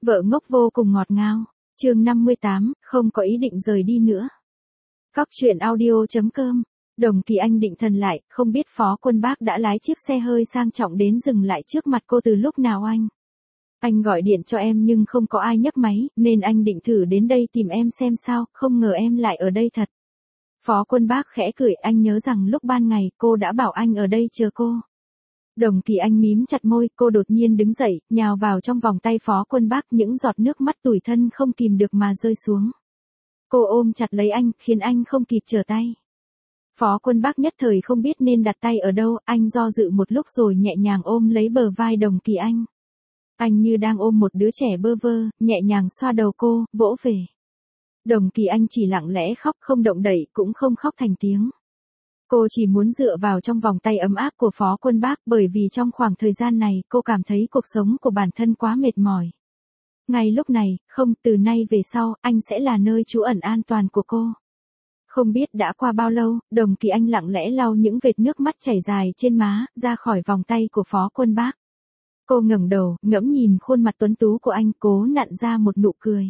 Vợ ngốc vô cùng ngọt ngào. Chương 58, không có ý định rời đi nữa. Cóc truyện audio.com. Đồng Kỳ Anh định thần lại, không biết Phó Quân Bác đã lái chiếc xe hơi sang trọng đến dừng lại trước mặt cô từ lúc nào anh. Anh gọi điện cho em nhưng không có ai nhấc máy, nên anh định thử đến đây tìm em xem sao, không ngờ em lại ở đây thật. Phó Quân Bác khẽ cười, anh nhớ rằng lúc ban ngày cô đã bảo anh ở đây chờ cô. Đồng Kỳ Anh mím chặt môi, cô đột nhiên đứng dậy, nhào vào trong vòng tay Phó Quân Bác, những giọt nước mắt tủi thân không kìm được mà rơi xuống. Cô ôm chặt lấy anh, khiến anh không kịp trở tay. Phó Quân Bác nhất thời không biết nên đặt tay ở đâu, anh do dự một lúc rồi nhẹ nhàng ôm lấy bờ vai Đồng Kỳ Anh. Anh như đang ôm một đứa trẻ bơ vơ, nhẹ nhàng xoa đầu cô, vỗ về. Đồng Kỳ Anh chỉ lặng lẽ khóc, không động đậy, cũng không khóc thành tiếng. Cô chỉ muốn dựa vào trong vòng tay ấm áp của Phó Quân Bác, bởi vì trong khoảng thời gian này cô cảm thấy cuộc sống của bản thân quá mệt mỏi. Ngay lúc này, không, từ nay về sau, anh sẽ là nơi trú ẩn an toàn của cô. Không biết đã qua bao lâu, Đồng Kỳ Anh lặng lẽ lau những vệt nước mắt chảy dài trên má, ra khỏi vòng tay của Phó Quân Bác. Cô ngẩng đầu, ngẫm nhìn khuôn mặt tuấn tú của anh, cố nặn ra một nụ cười.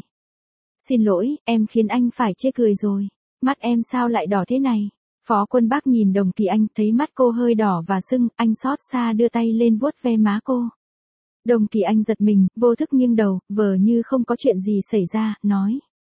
Xin lỗi, em khiến anh phải chê cười rồi. Mắt em sao lại đỏ thế này? Phó Quân Bác nhìn Đồng Kỳ Anh, thấy mắt cô hơi đỏ và sưng, anh xót xa đưa tay lên vuốt ve má cô. Đồng Kỳ Anh giật mình, vô thức nghiêng đầu, vờ như không có chuyện gì xảy ra, nói.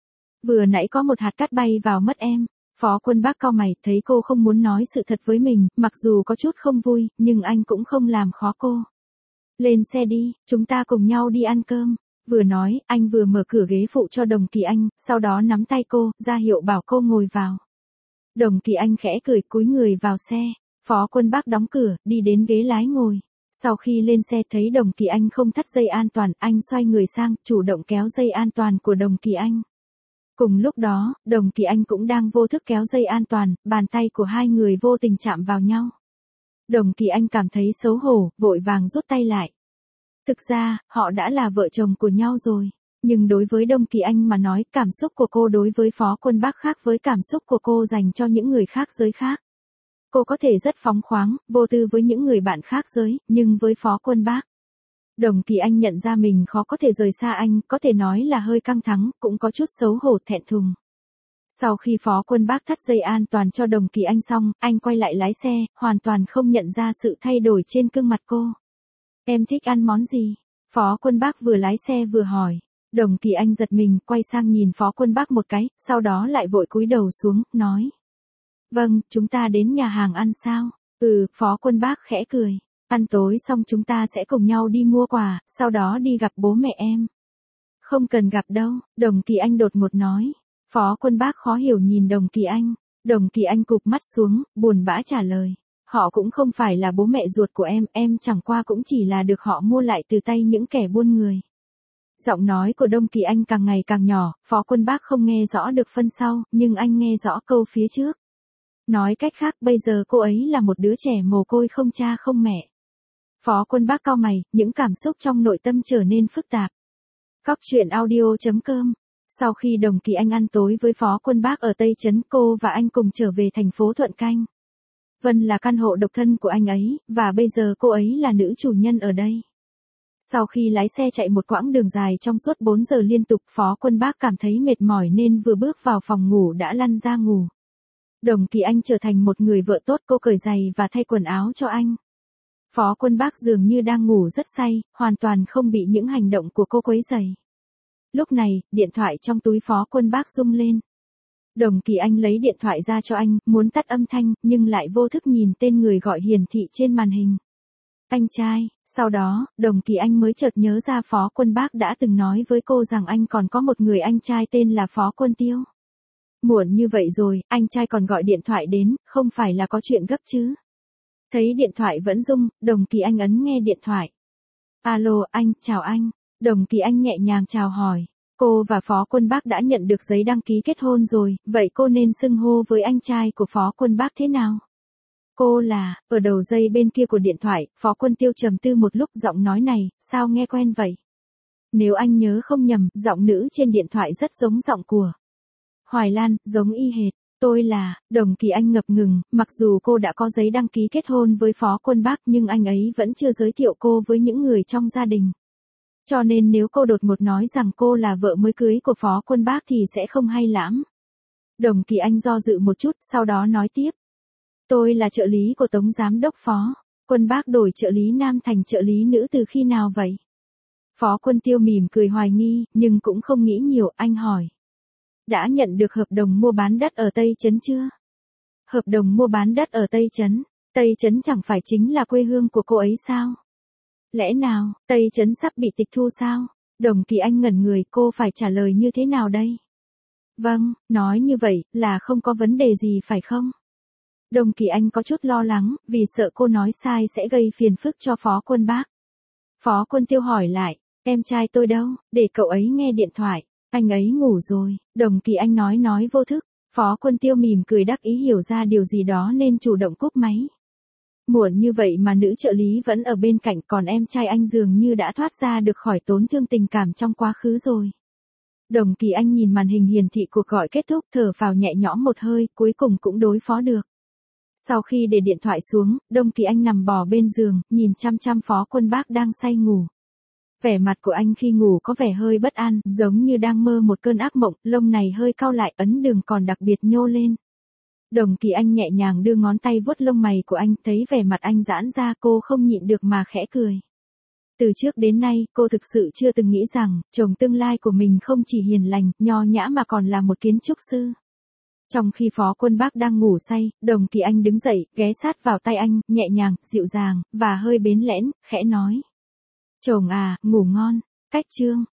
Vừa nãy có một hạt cát bay vào mắt em. Phó Quân Bác cau mày, thấy cô không muốn nói sự thật với mình, mặc dù có chút không vui, nhưng anh cũng không làm khó cô. Lên xe đi, chúng ta cùng nhau đi ăn cơm. Vừa nói, anh vừa mở cửa ghế phụ cho Đồng Kỳ Anh, sau đó nắm tay cô, ra hiệu bảo cô ngồi vào. Đồng Kỳ Anh khẽ cười, cúi người vào xe. Phó Quân Bác đóng cửa, đi đến ghế lái ngồi. Sau khi lên xe thấy Đồng Kỳ Anh không thắt dây an toàn, anh xoay người sang, chủ động kéo dây an toàn của Đồng Kỳ Anh. Cùng lúc đó, Đồng Kỳ Anh cũng đang vô thức kéo dây an toàn, bàn tay của hai người vô tình chạm vào nhau. Đồng Kỳ Anh cảm thấy xấu hổ, vội vàng rút tay lại. Thực ra, họ đã là vợ chồng của nhau rồi. Nhưng đối với Đồng Kỳ Anh mà nói, cảm xúc của cô đối với Phó Quân Bác khác với cảm xúc của cô dành cho những người khác giới khác. Cô có thể rất phóng khoáng, vô tư với những người bạn khác giới, nhưng với Phó Quân Bác. Đồng Kỳ Anh nhận ra mình khó có thể rời xa anh, có thể nói là hơi căng thẳng, cũng có chút xấu hổ thẹn thùng. Sau khi Phó Quân Bác thắt dây an toàn cho Đồng Kỳ Anh xong, anh quay lại lái xe, hoàn toàn không nhận ra sự thay đổi trên gương mặt cô. Em thích ăn món gì? Phó Quân Bác vừa lái xe vừa hỏi. Đồng Kỳ Anh giật mình, quay sang nhìn Phó Quân Bác một cái, sau đó lại vội cúi đầu xuống, nói. Vâng, chúng ta đến nhà hàng ăn sao? Phó Quân Bác khẽ cười. Ăn tối xong chúng ta sẽ cùng nhau đi mua quà, sau đó đi gặp bố mẹ em. Không cần gặp đâu, Đồng Kỳ Anh đột ngột nói. Phó Quân Bác khó hiểu nhìn Đồng Kỳ Anh. Đồng Kỳ Anh cụp mắt xuống, buồn bã trả lời. Họ cũng không phải là bố mẹ ruột của em chẳng qua cũng chỉ là được họ mua lại từ tay những kẻ buôn người. Giọng nói của Đồng Kỳ Anh càng ngày càng nhỏ, Phó Quân Bác không nghe rõ được phân sau, nhưng anh nghe rõ câu phía trước. Nói cách khác, bây giờ cô ấy là một đứa trẻ mồ côi không cha không mẹ. Phó Quân Bác cau mày, những cảm xúc trong nội tâm trở nên phức tạp. Cóc truyện audio.com. Sau khi Đồng Kỳ Anh ăn tối với Phó Quân Bác ở Tây Trấn, cô và anh cùng trở về thành phố Thuận Canh. Vân là căn hộ độc thân của anh ấy, và bây giờ cô ấy là nữ chủ nhân ở đây. Sau khi lái xe chạy một quãng đường dài trong suốt 4 giờ liên tục, Phó Quân Bác cảm thấy mệt mỏi nên vừa bước vào phòng ngủ đã lăn ra ngủ. Đồng Kỳ Anh trở thành một người vợ tốt, cô cởi giày và thay quần áo cho anh. Phó Quân Bác dường như đang ngủ rất say, hoàn toàn không bị những hành động của cô quấy rầy. Lúc này, điện thoại trong túi Phó Quân Bác rung lên. Đồng Kỳ Anh lấy điện thoại ra cho anh, muốn tắt âm thanh, nhưng lại vô thức nhìn tên người gọi hiển thị trên màn hình. Anh trai, sau đó, Đồng Kỳ Anh mới chợt nhớ ra Phó Quân Bác đã từng nói với cô rằng anh còn có một người anh trai tên là Phó Quân Tiêu. Muộn như vậy rồi, anh trai còn gọi điện thoại đến, không phải là có chuyện gấp chứ? Thấy điện thoại vẫn rung, Đồng Kỳ Anh ấn nghe điện thoại. Alo, anh, chào anh. Đồng Kỳ Anh nhẹ nhàng chào hỏi. Cô và Phó Quân Bác đã nhận được giấy đăng ký kết hôn rồi, vậy cô nên xưng hô với anh trai của Phó Quân Bác thế nào? Cô là, ở đầu dây bên kia của điện thoại, Phó Quân Tiêu trầm tư một lúc, giọng nói này, sao nghe quen vậy? Nếu anh nhớ không nhầm, giọng nữ trên điện thoại rất giống giọng của Hoài Lan, giống y hệt. Tôi là, Đồng Kỳ Anh ngập ngừng, mặc dù cô đã có giấy đăng ký kết hôn với Phó Quân Bác nhưng anh ấy vẫn chưa giới thiệu cô với những người trong gia đình. Cho nên nếu cô đột ngột nói rằng cô là vợ mới cưới của Phó Quân Bác thì sẽ không hay lắm. Đồng Kỳ Anh do dự một chút, sau đó nói tiếp. Tôi là trợ lý của Tống Giám đốc Phó Quân Bác đổi trợ lý nam thành trợ lý nữ từ khi nào vậy? Phó Quân Tiêu mỉm cười hoài nghi, nhưng cũng không nghĩ nhiều, anh hỏi. Đã nhận được hợp đồng mua bán đất ở Tây Trấn chưa? Hợp đồng mua bán đất ở Tây Trấn? Tây Trấn chẳng phải chính là quê hương của cô ấy sao? Lẽ nào, Tây Trấn sắp bị tịch thu sao? Đồng Kỳ Anh ngẩn người, cô phải trả lời như thế nào đây? Vâng, nói như vậy, là không có vấn đề gì phải không? Đồng Kỳ Anh có chút lo lắng, vì sợ cô nói sai sẽ gây phiền phức cho Phó Quân Bác. Phó Quân Tiêu hỏi lại, em trai tôi đâu, để cậu ấy nghe điện thoại, anh ấy ngủ rồi, Đồng Kỳ Anh nói vô thức. Phó Quân Tiêu mỉm cười đắc ý hiểu ra điều gì đó nên chủ động cúp máy. Muộn như vậy mà nữ trợ lý vẫn ở bên cạnh, còn em trai anh dường như đã thoát ra được khỏi tổn thương tình cảm trong quá khứ rồi. Đồng Kỳ Anh nhìn màn hình hiển thị cuộc gọi kết thúc, thở phào nhẹ nhõm một hơi, cuối cùng cũng đối phó được. Sau khi để điện thoại xuống, Đồng Kỳ Anh nằm bò bên giường, nhìn chăm chăm Phó Quân Bác đang say ngủ. Vẻ mặt của anh khi ngủ có vẻ hơi bất an, giống như đang mơ một cơn ác mộng, lông này hơi cau lại, ấn đường còn đặc biệt nhô lên. Đồng Kỳ Anh nhẹ nhàng đưa ngón tay vuốt lông mày của anh, thấy vẻ mặt anh giãn ra, cô không nhịn được mà khẽ cười. Từ trước đến nay, cô thực sự chưa từng nghĩ rằng, chồng tương lai của mình không chỉ hiền lành, nho nhã mà còn là một kiến trúc sư. Trong khi Phó Quân Bác đang ngủ say, Đồng Kỳ Anh đứng dậy, ghé sát vào tay anh, nhẹ nhàng, dịu dàng, và hơi bến lẽn, khẽ nói. Chồng à, ngủ ngon. Cách chương